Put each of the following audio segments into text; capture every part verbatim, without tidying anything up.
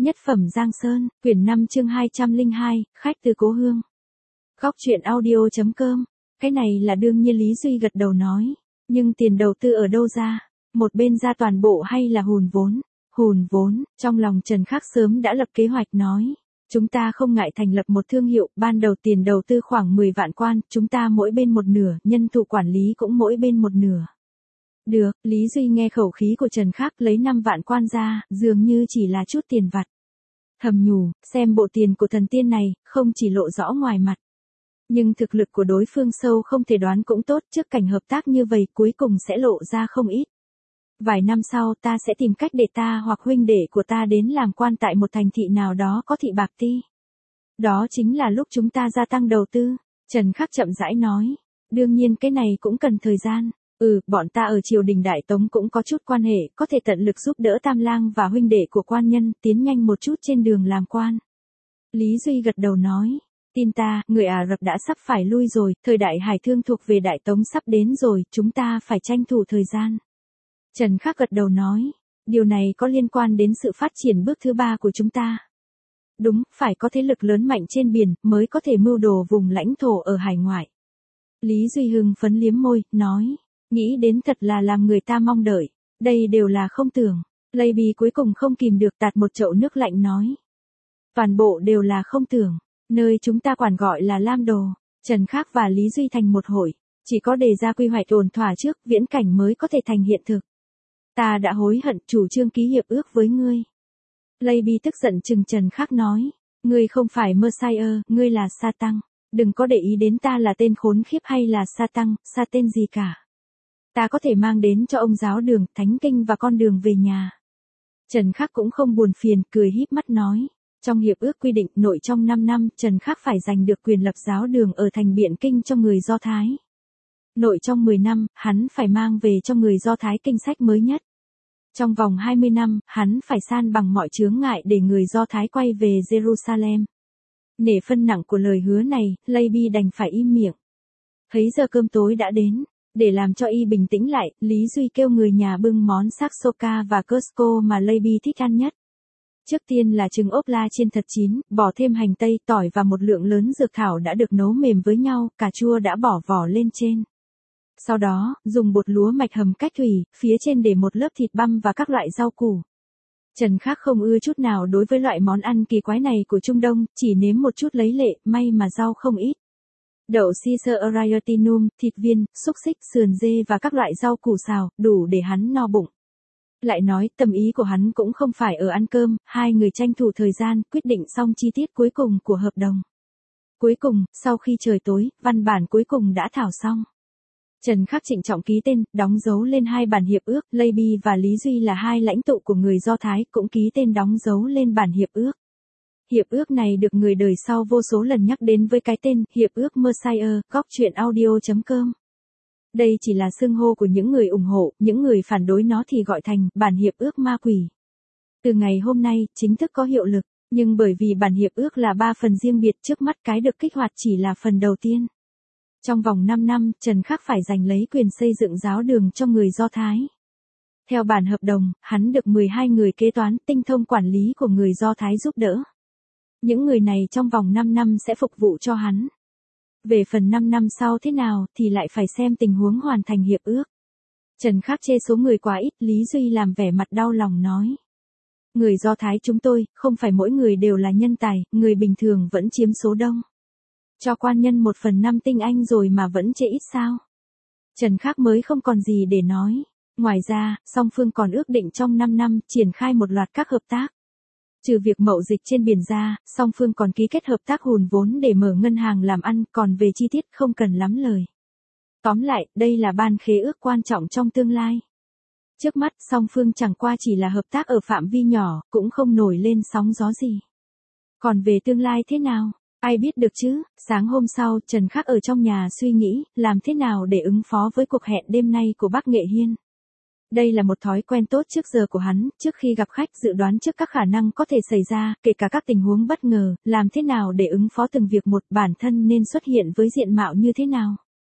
Nhất phẩm Giang Sơn, quyển năm chương hai trăm lẻ hai, khách từ cố hương. Góc truyện audio chấm com. Cái này là đương nhiên Lý Duy gật đầu nói. Nhưng tiền đầu tư ở đâu ra? Một bên ra toàn bộ hay là hùn vốn? Hùn vốn, trong lòng Trần Khắc sớm đã lập kế hoạch nói. Chúng ta không ngại thành lập một thương hiệu, ban đầu tiền đầu tư khoảng mười vạn quan, chúng ta mỗi bên một nửa, nhân thụ quản lý cũng mỗi bên một nửa. Được, Lý Duy nghe khẩu khí của Trần Khắc lấy năm vạn quan ra, dường như chỉ là chút tiền vặt. Thầm nhủ, xem bộ tiền của thần tiên này, không chỉ lộ rõ ngoài mặt. Nhưng thực lực của đối phương sâu không thể đoán cũng tốt, trước cảnh hợp tác như vậy cuối cùng sẽ lộ ra không ít. Vài năm sau ta sẽ tìm cách để ta hoặc huynh đệ của ta đến làm quan tại một thành thị nào đó có thị bạc ti. Đó chính là lúc chúng ta gia tăng đầu tư, Trần Khắc chậm rãi nói. Đương nhiên cái này cũng cần thời gian. Ừ, bọn ta ở triều đình Đại Tống cũng có chút quan hệ, có thể tận lực giúp đỡ Tam Lang và huynh đệ của quan nhân, tiến nhanh một chút trên đường làm quan. Lý Duy gật đầu nói, tin ta, người Ả Rập đã sắp phải lui rồi, thời đại hải thương thuộc về Đại Tống sắp đến rồi, chúng ta phải tranh thủ thời gian. Trần Khắc gật đầu nói, điều này có liên quan đến sự phát triển bước thứ ba của chúng ta. Đúng, phải có thế lực lớn mạnh trên biển, mới có thể mưu đồ vùng lãnh thổ ở hải ngoại. Lý Duy hưng phấn liếm môi, nói. Nghĩ đến thật là làm người ta mong đợi, đây đều là không tưởng. Lady cuối cùng không kìm được tạt một chậu nước lạnh nói. Toàn bộ đều là không tưởng, nơi chúng ta quản gọi là Lam Đồ. Trần Khắc và Lý Duy thành một hội, chỉ có đề ra quy hoạch ổn thỏa trước, viễn cảnh mới có thể thành hiện thực. Ta đã hối hận chủ trương ký hiệp ước với ngươi. Lady tức giận chừng Trần Khắc nói, ngươi không phải Messiah, ngươi là Sa Tăng, đừng có để ý đến ta là tên khốn khiếp hay là Sa Tăng, Sa tên gì cả. Ta có thể mang đến cho ông giáo đường, thánh kinh và con đường về nhà. Trần Khắc cũng không buồn phiền, cười híp mắt nói. Trong hiệp ước quy định nội trong năm năm, Trần Khắc phải giành được quyền lập giáo đường ở thành Biện Kinh cho người Do Thái. Nội trong mười năm, hắn phải mang về cho người Do Thái kinh sách mới nhất. Trong vòng hai mươi năm, hắn phải san bằng mọi chướng ngại để người Do Thái quay về Jerusalem. Nể phân nặng của lời hứa này, Lady đành phải im miệng. Thấy giờ cơm tối đã đến. Để làm cho y bình tĩnh lại, Lý Duy kêu người nhà bưng món saksoka và Cusco mà Lady thích ăn nhất. Trước tiên là trứng ốp la chiên thật chín, bỏ thêm hành tây, tỏi và một lượng lớn dược thảo đã được nấu mềm với nhau, cà chua đã bỏ vỏ lên trên. Sau đó, dùng bột lúa mạch hầm cách thủy, phía trên để một lớp thịt băm và các loại rau củ. Trần Khắc không ưa chút nào đối với loại món ăn kỳ quái này của Trung Đông, chỉ nếm một chút lấy lệ, may mà rau không ít. Đậu Caesar Arietinum, thịt viên, xúc xích, sườn dê và các loại rau củ xào, đủ để hắn no bụng. Lại nói, tâm ý của hắn cũng không phải ở ăn cơm, hai người tranh thủ thời gian, quyết định xong chi tiết cuối cùng của hợp đồng. Cuối cùng, sau khi trời tối, văn bản cuối cùng đã thảo xong. Trần Khắc trịnh trọng ký tên, đóng dấu lên hai bản hiệp ước, Lady và Lý Duy là hai lãnh tụ của người Do Thái, cũng ký tên đóng dấu lên bản hiệp ước. Hiệp ước này được người đời sau vô số lần nhắc đến với cái tên Hiệp ước Messiah, góc truyện audio chấm com. Đây chỉ là xưng hô của những người ủng hộ, những người phản đối nó thì gọi thành bản hiệp ước ma quỷ. Từ ngày hôm nay, chính thức có hiệu lực, nhưng bởi vì bản hiệp ước là ba phần riêng biệt, trước mắt cái được kích hoạt chỉ là phần đầu tiên. Trong vòng năm năm, Trần Khắc phải giành lấy quyền xây dựng giáo đường cho người Do Thái. Theo bản hợp đồng, hắn được mười hai người kế toán, tinh thông quản lý của người Do Thái giúp đỡ. Những người này trong vòng năm năm sẽ phục vụ cho hắn. Về phần năm năm sau thế nào thì lại phải xem tình huống hoàn thành hiệp ước. Trần Khắc chê số người quá ít, Lý Duy làm vẻ mặt đau lòng nói. Người Do Thái chúng tôi, không phải mỗi người đều là nhân tài, người bình thường vẫn chiếm số đông. Cho quan nhân một phần năm tinh anh rồi mà vẫn chê ít sao. Trần Khắc mới không còn gì để nói. Ngoài ra, song phương còn ước định trong năm năm triển khai một loạt các hợp tác. Trừ việc mậu dịch trên biển ra, song phương còn ký kết hợp tác hùn vốn để mở ngân hàng làm ăn, còn về chi tiết không cần lắm lời. Tóm lại, đây là ban khế ước quan trọng trong tương lai. Trước mắt, song phương chẳng qua chỉ là hợp tác ở phạm vi nhỏ, cũng không nổi lên sóng gió gì. Còn về tương lai thế nào, ai biết được chứ? Sáng hôm sau, Trần Khắc ở trong nhà suy nghĩ, làm thế nào để ứng phó với cuộc hẹn đêm nay của bác Nghệ Hiên. Đây là một thói quen tốt trước giờ của hắn, trước khi gặp khách dự đoán trước các khả năng có thể xảy ra, kể cả các tình huống bất ngờ, làm thế nào để ứng phó từng việc một, bản thân nên xuất hiện với diện mạo như thế nào.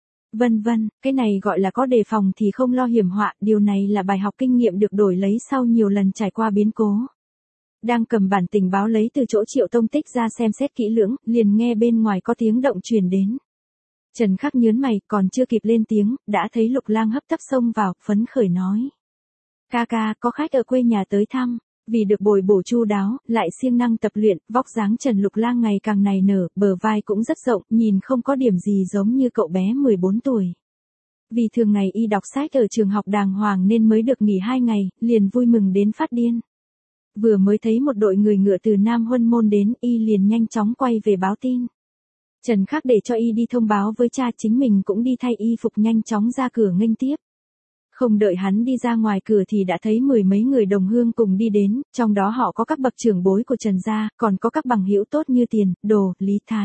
Vân vân, cái này gọi là có đề phòng thì không lo hiểm họa, điều này là bài học kinh nghiệm được đổi lấy sau nhiều lần trải qua biến cố. Đang cầm bản tình báo lấy từ chỗ Triệu Tông Tích ra xem xét kỹ lưỡng, liền nghe bên ngoài có tiếng động truyền đến. Trần Khắc nhớn mày, còn chưa kịp lên tiếng, đã thấy Lục Lang hấp tấp xông vào, phấn khởi nói. Ca ca, có khách ở quê nhà tới thăm. Vì được bồi bổ chu đáo, lại siêng năng tập luyện, vóc dáng Trần Lục Lang ngày càng nảy nở, bờ vai cũng rất rộng, nhìn không có điểm gì giống như cậu bé mười bốn tuổi. Vì thường ngày y đọc sách ở trường học đàng hoàng nên mới được nghỉ hai ngày, liền vui mừng đến phát điên. Vừa mới thấy một đội người ngựa từ Nam Huân Môn đến, y liền nhanh chóng quay về báo tin. Trần Khắc để cho y đi thông báo với cha, chính mình cũng đi thay y phục nhanh chóng ra cửa nghênh tiếp. Không đợi hắn đi ra ngoài cửa thì đã thấy mười mấy người đồng hương cùng đi đến, trong đó họ có các bậc trưởng bối của Trần gia, còn có các bằng hữu tốt như Tiền, Đồ, Lý Thái.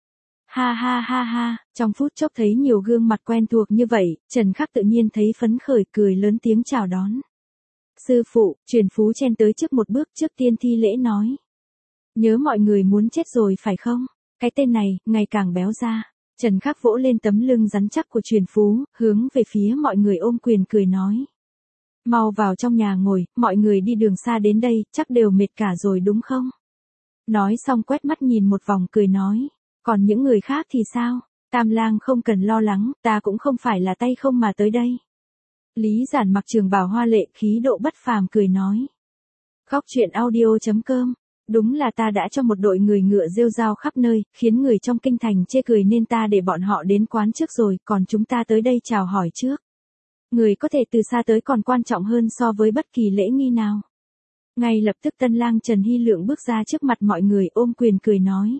Ha ha ha ha, trong phút chốc thấy nhiều gương mặt quen thuộc như vậy, Trần Khắc tự nhiên thấy phấn khởi, cười lớn tiếng chào đón. Sư phụ, Truyền Phú chen tới trước một bước, trước tiên thi lễ nói. Nhớ mọi người muốn chết rồi phải không? Cái tên này, ngày càng béo ra. Trần Khắc vỗ lên tấm lưng rắn chắc của Truyền Phú, hướng về phía mọi người ôm quyền cười nói. Mau vào trong nhà ngồi, mọi người đi đường xa đến đây, chắc đều mệt cả rồi đúng không? Nói xong quét mắt nhìn một vòng cười nói. Còn những người khác thì sao? Tam Lang không cần lo lắng, ta cũng không phải là tay không mà tới đây. Lý Giản mặc trường bào hoa lệ, khí độ bất phàm cười nói. Góc truyện audio chấm com. Đúng là ta đã cho một đội người ngựa rêu rao khắp nơi, khiến người trong kinh thành chê cười nên ta để bọn họ đến quán trước rồi, còn chúng ta tới đây chào hỏi trước. Người có thể từ xa tới còn quan trọng hơn so với bất kỳ lễ nghi nào. Ngay lập tức tân lang Trần Hy Lượng bước ra trước mặt mọi người ôm quyền cười nói.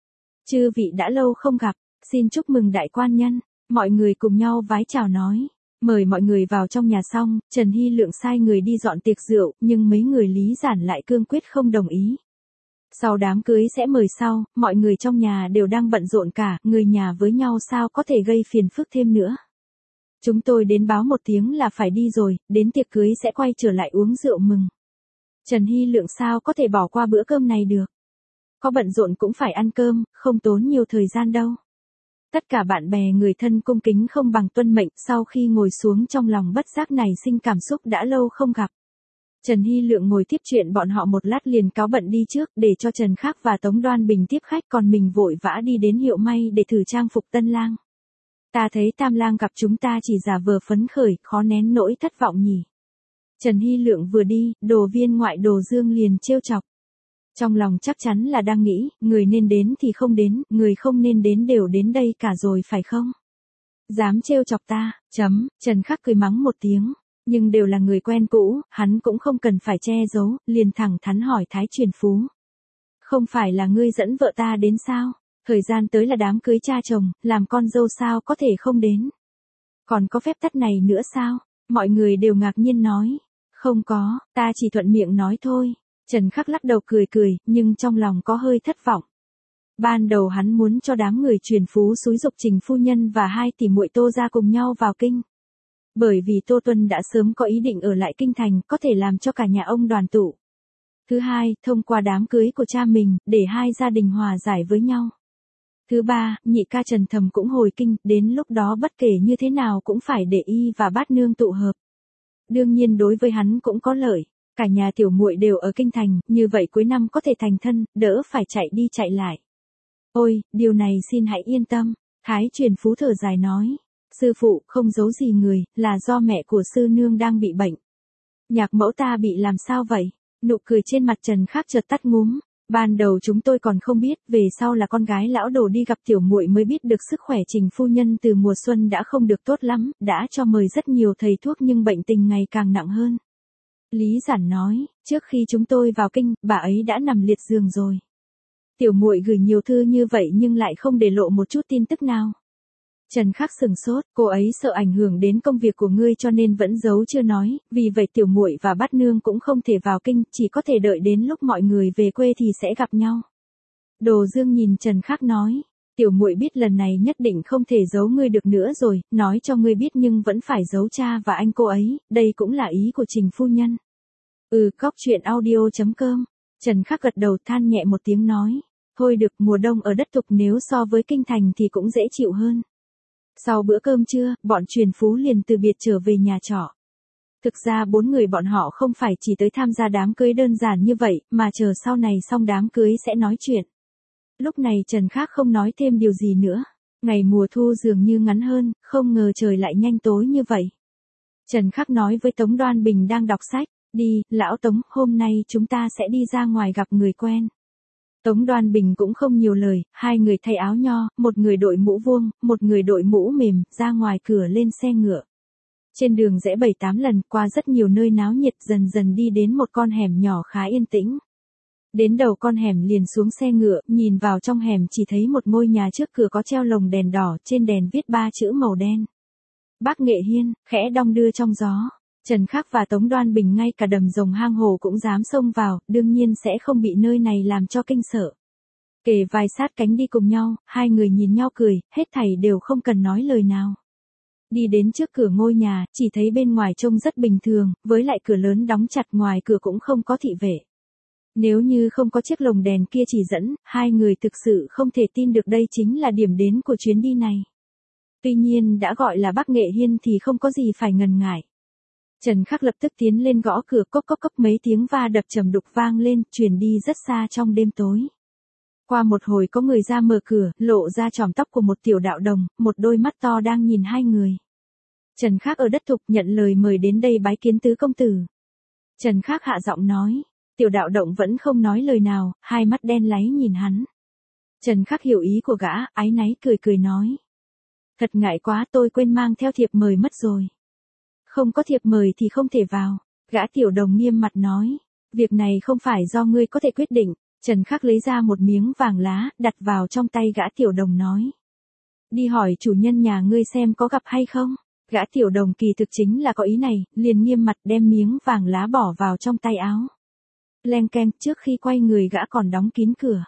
Chư vị đã lâu không gặp, xin chúc mừng đại quan nhân, mọi người cùng nhau vái chào nói. Mời mọi người vào trong nhà xong, Trần Hy Lượng sai người đi dọn tiệc rượu, nhưng mấy người Lý Giản lại cương quyết không đồng ý. Sau đám cưới sẽ mời sau, mọi người trong nhà đều đang bận rộn cả, người nhà với nhau sao có thể gây phiền phức thêm nữa. Chúng tôi đến báo một tiếng là phải đi rồi, đến tiệc cưới sẽ quay trở lại uống rượu mừng. Trần Hy Lượng sao có thể bỏ qua bữa cơm này được. Có bận rộn cũng phải ăn cơm, không tốn nhiều thời gian đâu. Tất cả bạn bè người thân cung kính không bằng tuân mệnh, sau khi ngồi xuống trong lòng bất giác này sinh cảm xúc đã lâu không gặp. Trần Hy Lượng ngồi tiếp chuyện bọn họ một lát liền cáo bận đi trước, để cho Trần Khắc và Tống Đoan Bình tiếp khách, còn mình vội vã đi đến hiệu may để thử trang phục tân lang. Ta thấy Tam Lang gặp chúng ta chỉ giả vờ phấn khởi, khó nén nỗi thất vọng nhỉ. Trần Hy Lượng vừa đi, Đồ Viên ngoại Đồ Dương liền trêu chọc. Trong lòng chắc chắn là đang nghĩ, người nên đến thì không đến, người không nên đến đều đến đây cả rồi phải không? Dám trêu chọc ta, chấm, Trần Khắc cười mắng một tiếng. Nhưng đều là người quen cũ, hắn cũng không cần phải che giấu, liền thẳng thắn hỏi Thái Truyền Phú. Không phải là ngươi dẫn vợ ta đến sao? Thời gian tới là đám cưới cha chồng, làm con dâu sao có thể không đến? Còn có phép tắc này nữa sao? Mọi người đều ngạc nhiên nói. Không có, ta chỉ thuận miệng nói thôi. Trần Khắc lắc đầu cười cười, nhưng trong lòng có hơi thất vọng. Ban đầu hắn muốn cho đám người Truyền Phú xúi giục Trình phu nhân và hai tỷ muội Tô gia cùng nhau vào kinh. Bởi vì Tô Tuân đã sớm có ý định ở lại kinh thành, có thể làm cho cả nhà ông đoàn tụ. Thứ hai, thông qua đám cưới của cha mình, để hai gia đình hòa giải với nhau. Thứ ba, nhị ca Trần Thầm cũng hồi kinh, đến lúc đó bất kể như thế nào cũng phải để y và bát nương tụ hợp. Đương nhiên đối với hắn cũng có lợi, cả nhà tiểu muội đều ở kinh thành, như vậy cuối năm có thể thành thân, đỡ phải chạy đi chạy lại. Ôi, điều này xin hãy yên tâm, Thái Truyền Phú thở dài nói. Sư phụ, không giấu gì người, là do mẹ của sư nương đang bị bệnh. Nhạc mẫu ta bị làm sao vậy? Nụ cười trên mặt Trần Khắc chợt tắt ngúm. Ban đầu chúng tôi còn không biết, về sau là con gái lão Đồ đi gặp tiểu muội mới biết được sức khỏe Trình phu nhân từ mùa xuân đã không được tốt lắm, đã cho mời rất nhiều thầy thuốc nhưng bệnh tình ngày càng nặng hơn. Lý Giản nói, trước khi chúng tôi vào kinh, bà ấy đã nằm liệt giường rồi. Tiểu muội gửi nhiều thư như vậy nhưng lại không để lộ một chút tin tức nào. Trần Khắc sừng sốt, cô ấy sợ ảnh hưởng đến công việc của ngươi cho nên vẫn giấu chưa nói, vì vậy tiểu muội và bát nương cũng không thể vào kinh, chỉ có thể đợi đến lúc mọi người về quê thì sẽ gặp nhau. Đồ Dương nhìn Trần Khắc nói, tiểu muội biết lần này nhất định không thể giấu ngươi được nữa rồi, nói cho ngươi biết nhưng vẫn phải giấu cha và anh cô ấy, đây cũng là ý của Trình phu nhân. Ừ, góc truyện audio chấm com. Trần Khắc gật đầu than nhẹ một tiếng nói, thôi được, mùa đông ở đất Thục nếu so với kinh thành thì cũng dễ chịu hơn. Sau bữa cơm trưa, bọn Truyền Phú liền từ biệt trở về nhà trọ. Thực ra bốn người bọn họ không phải chỉ tới tham gia đám cưới đơn giản như vậy, mà chờ sau này xong đám cưới sẽ nói chuyện. Lúc này Trần Khắc không nói thêm điều gì nữa. Ngày mùa thu dường như ngắn hơn, không ngờ trời lại nhanh tối như vậy. Trần Khắc nói với Tống Đoan Bình đang đọc sách, đi, lão Tống, hôm nay chúng ta sẽ đi ra ngoài gặp người quen. Tống Đoan Bình cũng không nhiều lời, hai người thay áo nho, một người đội mũ vuông, một người đội mũ mềm, ra ngoài cửa lên xe ngựa. Trên đường rẽ bảy tám lần, qua rất nhiều nơi náo nhiệt, dần dần đi đến một con hẻm nhỏ khá yên tĩnh. Đến đầu con hẻm liền xuống xe ngựa, nhìn vào trong hẻm chỉ thấy một ngôi nhà trước cửa có treo lồng đèn đỏ, trên đèn viết ba chữ màu đen. Bác Nghệ Hiên, khẽ đong đưa trong gió. Trần Khắc và Tống Đoan Bình ngay cả đầm rồng hang hồ cũng dám xông vào, đương nhiên sẽ không bị nơi này làm cho kinh sợ. Kề vai sát cánh đi cùng nhau, hai người nhìn nhau cười, hết thảy đều không cần nói lời nào. Đi đến trước cửa ngôi nhà, chỉ thấy bên ngoài trông rất bình thường, với lại cửa lớn đóng chặt, ngoài cửa cũng không có thị vệ. Nếu như không có chiếc lồng đèn kia chỉ dẫn, hai người thực sự không thể tin được đây chính là điểm đến của chuyến đi này. Tuy nhiên đã gọi là Bác Nghệ Hiên thì không có gì phải ngần ngại. Trần Khắc lập tức tiến lên gõ cửa, cốc cốc cốc, mấy tiếng va đập trầm đục vang lên, truyền đi rất xa trong đêm tối. Qua một hồi có người ra mở cửa, lộ ra chòm tóc của một tiểu đạo đồng, một đôi mắt to đang nhìn hai người. Trần Khắc ở đất thục nhận lời mời đến đây bái kiến tứ công tử. Trần Khắc hạ giọng nói, tiểu đạo động vẫn không nói lời nào, hai mắt đen láy nhìn hắn. Trần Khắc hiểu ý của gã, áy náy cười cười nói. Thật ngại quá, tôi quên mang theo thiệp mời mất rồi. Không có thiệp mời thì không thể vào. Gã tiểu đồng nghiêm mặt nói. Việc này không phải do ngươi có thể quyết định. Trần Khắc lấy ra một miếng vàng lá, đặt vào trong tay gã tiểu đồng nói. Đi hỏi chủ nhân nhà ngươi xem có gặp hay không. Gã tiểu đồng kỳ thực chính là có ý này, liền nghiêm mặt đem miếng vàng lá bỏ vào trong tay áo. Leng keng, trước khi quay người gã còn đóng kín cửa.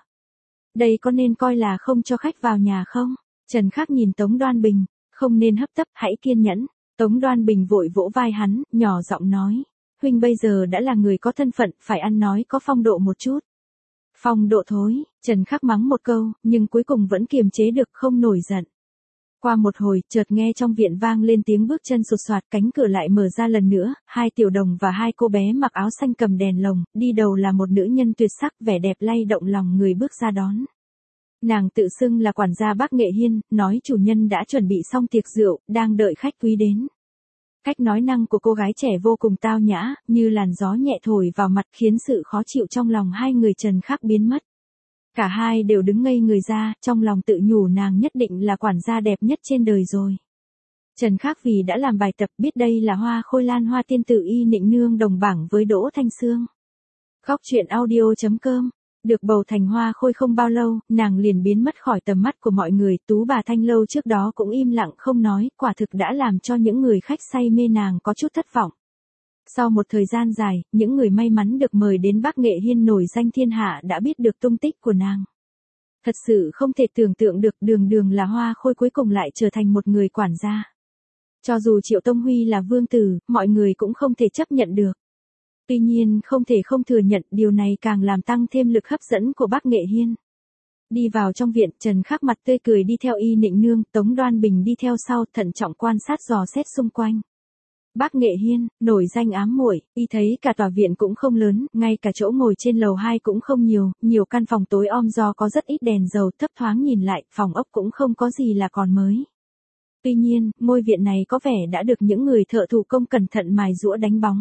Đây có nên coi là không cho khách vào nhà không? Trần Khắc nhìn Tống Đoan Bình, không nên hấp tấp, hãy kiên nhẫn. Tống Đoan Bình vội vỗ vai hắn, nhỏ giọng nói, huynh bây giờ đã là người có thân phận, phải ăn nói có phong độ một chút. Phong độ thối, Trần Khắc mắng một câu, nhưng cuối cùng vẫn kiềm chế được không nổi giận. Qua một hồi, chợt nghe trong viện vang lên tiếng bước chân sột soạt, cánh cửa lại mở ra lần nữa, hai tiểu đồng và hai cô bé mặc áo xanh cầm đèn lồng, đi đầu là một nữ nhân tuyệt sắc, vẻ đẹp lay động lòng người bước ra đón. Nàng tự xưng là quản gia Bác Nghệ Hiên, nói chủ nhân đã chuẩn bị xong tiệc rượu, đang đợi khách quý đến. Cách nói năng của cô gái trẻ vô cùng tao nhã, như làn gió nhẹ thổi vào mặt khiến sự khó chịu trong lòng hai người Trần Khắc biến mất. Cả hai đều đứng ngây người ra, trong lòng tự nhủ nàng nhất định là quản gia đẹp nhất trên đời rồi. Trần Khắc vì đã làm bài tập biết đây là Hoa Khôi Lan Hoa tiên tử Y Nịnh Nương đồng bảng với Đỗ Thanh Sương. Góc truyện audio chấm com. Được bầu thành Hoa Khôi không bao lâu, nàng liền biến mất khỏi tầm mắt của mọi người, Tú bà Thanh Lâu trước đó cũng im lặng không nói, quả thực đã làm cho những người khách say mê nàng có chút thất vọng. Sau một thời gian dài, những người may mắn được mời đến Bác Nghệ Hiên nổi danh thiên hạ đã biết được tung tích của nàng. Thật sự không thể tưởng tượng được đường đường là Hoa Khôi cuối cùng lại trở thành một người quản gia. Cho dù Triệu Tông Huy là vương tử, mọi người cũng không thể chấp nhận được. Tuy nhiên không thể không thừa nhận điều này càng làm tăng thêm lực hấp dẫn của Bác Nghệ Hiên. Đi vào trong viện, Trần Khắc mặt tươi cười đi theo Y Nịnh Nương, Tống Đoan Bình đi theo sau, thận trọng quan sát dò xét xung quanh. Bác Nghệ Hiên, nổi danh ám muội, y thấy cả tòa viện cũng không lớn, ngay cả chỗ ngồi trên lầu hai cũng không nhiều, nhiều căn phòng tối om do có rất ít đèn dầu, thấp thoáng nhìn lại, phòng ốc cũng không có gì là còn mới. Tuy nhiên, ngôi viện này có vẻ đã được những người thợ thủ công cẩn thận mài giũa đánh bóng.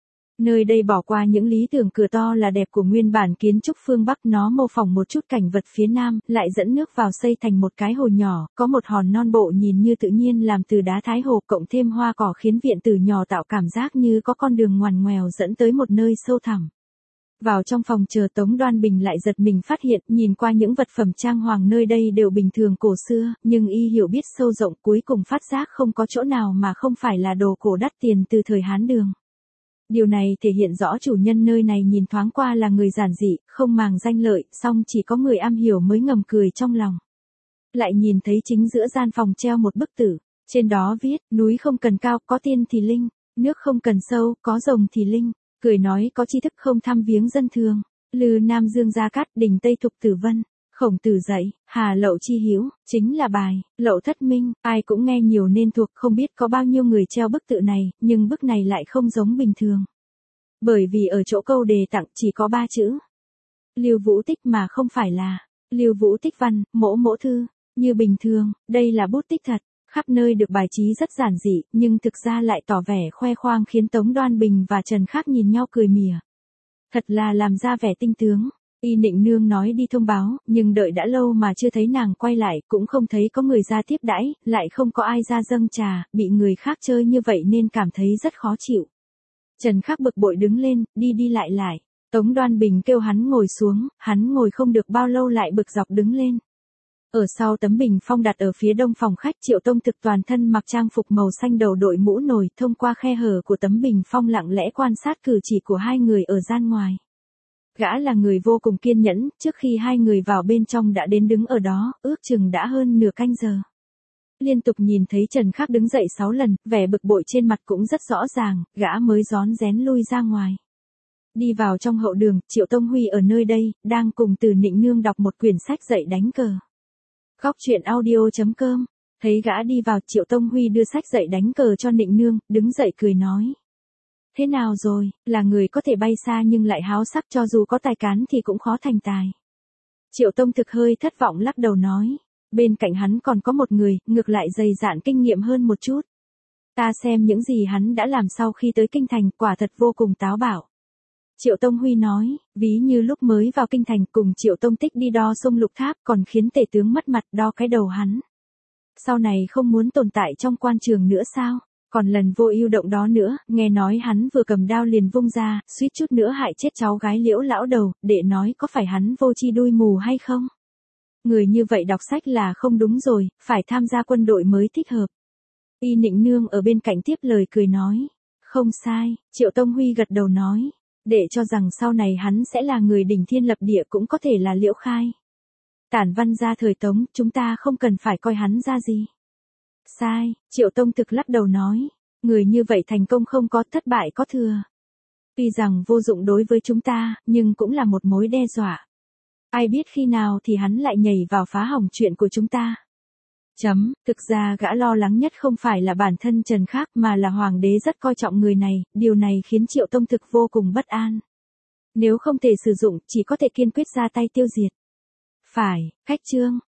Nơi đây bỏ qua những lý tưởng cửa to là đẹp của nguyên bản kiến trúc phương Bắc, nó mô phỏng một chút cảnh vật phía Nam, lại dẫn nước vào xây thành một cái hồ nhỏ, có một hòn non bộ nhìn như tự nhiên làm từ đá thái hồ, cộng thêm hoa cỏ khiến viện tử nhỏ tạo cảm giác như có con đường ngoằn ngoèo dẫn tới một nơi sâu thẳm. Vào trong phòng chờ, Tống Đoan Bình lại giật mình phát hiện, nhìn qua những vật phẩm trang hoàng nơi đây đều bình thường cổ xưa, nhưng y hiểu biết sâu rộng, cuối cùng phát giác không có chỗ nào mà không phải là đồ cổ đắt tiền từ thời Hán Đường. Điều này thể hiện rõ chủ nhân nơi này nhìn thoáng qua là người giản dị, không màng danh lợi, song chỉ có người am hiểu mới ngầm cười trong lòng. Lại nhìn thấy chính giữa gian phòng treo một bức tử, trên đó viết, núi không cần cao, có tiên thì linh, nước không cần sâu, có rồng thì linh, cười nói có tri thức không thăm viếng dân thường, lư Nam Dương Gia Cát, đỉnh Tây Thục Tử Vân, Khổng Tử dạy, Hà Lậu chi hiếu, chính là bài, Lậu thất minh, ai cũng nghe nhiều nên thuộc, không biết có bao nhiêu người treo bức tự này, nhưng bức này lại không giống bình thường. Bởi vì ở chỗ câu đề tặng chỉ có ba chữ. Lưu Vũ Tích mà không phải là, Lưu Vũ Tích văn, mỗ mỗ thư, như bình thường, đây là bút tích thật, khắp nơi được bài trí rất giản dị, nhưng thực ra lại tỏ vẻ khoe khoang khiến Tống Đoan Bình và Trần Khắc nhìn nhau cười mỉa. Thật là làm ra vẻ tinh tướng. Y Nịnh Nương nói đi thông báo, nhưng đợi đã lâu mà chưa thấy nàng quay lại, cũng không thấy có người ra tiếp đãi, lại không có ai ra dâng trà, bị người khác chơi như vậy nên cảm thấy rất khó chịu. Trần Khắc bực bội đứng lên, đi đi lại lại. Tống Đoan Bình kêu hắn ngồi xuống, hắn ngồi không được bao lâu lại bực dọc đứng lên. Ở sau tấm bình phong đặt ở phía đông phòng khách, Triệu Tông Thực toàn thân mặc trang phục màu xanh đầu đội mũ nồi, thông qua khe hở của tấm bình phong lặng lẽ quan sát cử chỉ của hai người ở gian ngoài. Gã là người vô cùng kiên nhẫn, trước khi hai người vào bên trong đã đến đứng ở đó, ước chừng đã hơn nửa canh giờ. Liên tục nhìn thấy Trần Khắc đứng dậy sáu lần, vẻ bực bội trên mặt cũng rất rõ ràng, gã mới rón rén lui ra ngoài. Đi vào trong hậu đường, Triệu Tông Huy ở nơi đây, đang cùng Từ Nịnh Nương đọc một quyển sách dạy đánh cờ. Góc truyện audio chấm com, thấy gã đi vào, Triệu Tông Huy đưa sách dạy đánh cờ cho Nịnh Nương, đứng dậy cười nói. Thế nào rồi, là người có thể bay xa nhưng lại háo sắc, cho dù có tài cán thì cũng khó thành tài. Triệu Tông Thực hơi thất vọng lắc đầu nói. Bên cạnh hắn còn có một người, ngược lại dày dạn kinh nghiệm hơn một chút. Ta xem những gì hắn đã làm sau khi tới Kinh Thành, quả thật vô cùng táo bạo. Triệu Tông Huy nói, ví như lúc mới vào Kinh Thành cùng Triệu Tông Tích đi đo sông Lục Tháp, còn khiến tể tướng mất mặt đo cái đầu hắn. Sau này không muốn tồn tại trong quan trường nữa sao? Còn lần vô ưu động đó nữa, nghe nói hắn vừa cầm đao liền vung ra, suýt chút nữa hại chết cháu gái Liễu lão đầu, để nói có phải hắn vô tri đuôi mù hay không? Người như vậy đọc sách là không đúng rồi, phải tham gia quân đội mới thích hợp. Y Nịnh Nương ở bên cạnh tiếp lời cười nói. Không sai, Triệu Tông Huy gật đầu nói. Để cho rằng sau này hắn sẽ là người đỉnh thiên lập địa cũng có thể là Liễu Khai. Tản văn gia thời Tống, chúng ta không cần phải coi hắn ra gì. Sai, Triệu Tông Thực lắc đầu nói. Người như vậy thành công không có, thất bại có thừa. Tuy rằng vô dụng đối với chúng ta, nhưng cũng là một mối đe dọa. Ai biết khi nào thì hắn lại nhảy vào phá hỏng chuyện của chúng ta. Chấm, thực ra gã lo lắng nhất không phải là bản thân Trần Khắc mà là hoàng đế rất coi trọng người này, điều này khiến Triệu Tông Thực vô cùng bất an. Nếu không thể sử dụng, chỉ có thể kiên quyết ra tay tiêu diệt. Phải, khách trương,